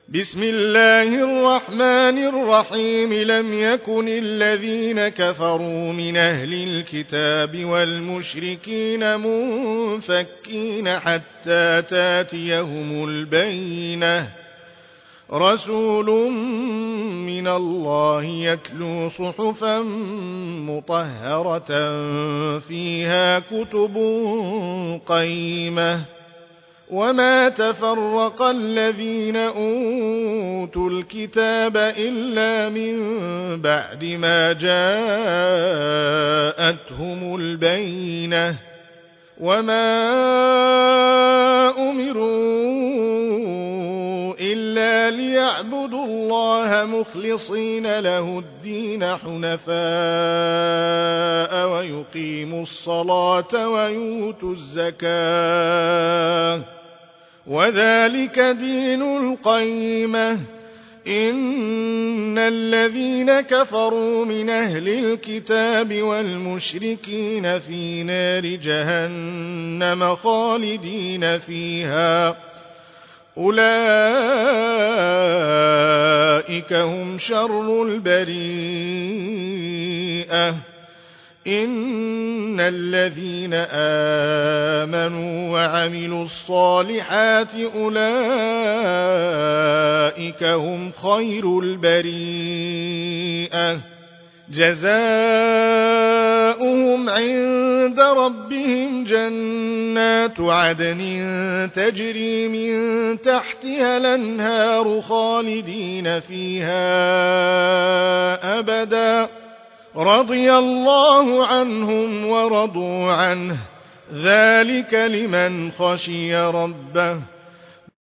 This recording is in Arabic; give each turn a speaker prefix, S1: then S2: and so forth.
S1: بسم الله الرحمن الرحيم لم يكن الذين كفروا من أهل الكتاب والمشركين منفكين حتى تاتيهم البينة رسول من الله يتلو صحفا مطهرة فيها كتب قيمة وما تفرق الذين أوتوا الكتاب إلا من بعد ما جاءتهم البينة وما أمروا إلا ليعبدوا الله مخلصين له الدين حنفاء ويقيموا الصلاة ويؤتوا الزكاة وذلك دين القيمة إن الذين كفروا من أهل الكتاب والمشركين في نار جهنم خالدين فيها أولئك هم شر البريئة إن الذين آمنوا وعملوا الصالحات أولئك هم خير البريئة جزاؤهم عند ربهم جنات عدن تجري من تحتها الأنهار خالدين فيها أبدا رضي الله عنهم ورضوا عنه ذلك لمن خشي ربه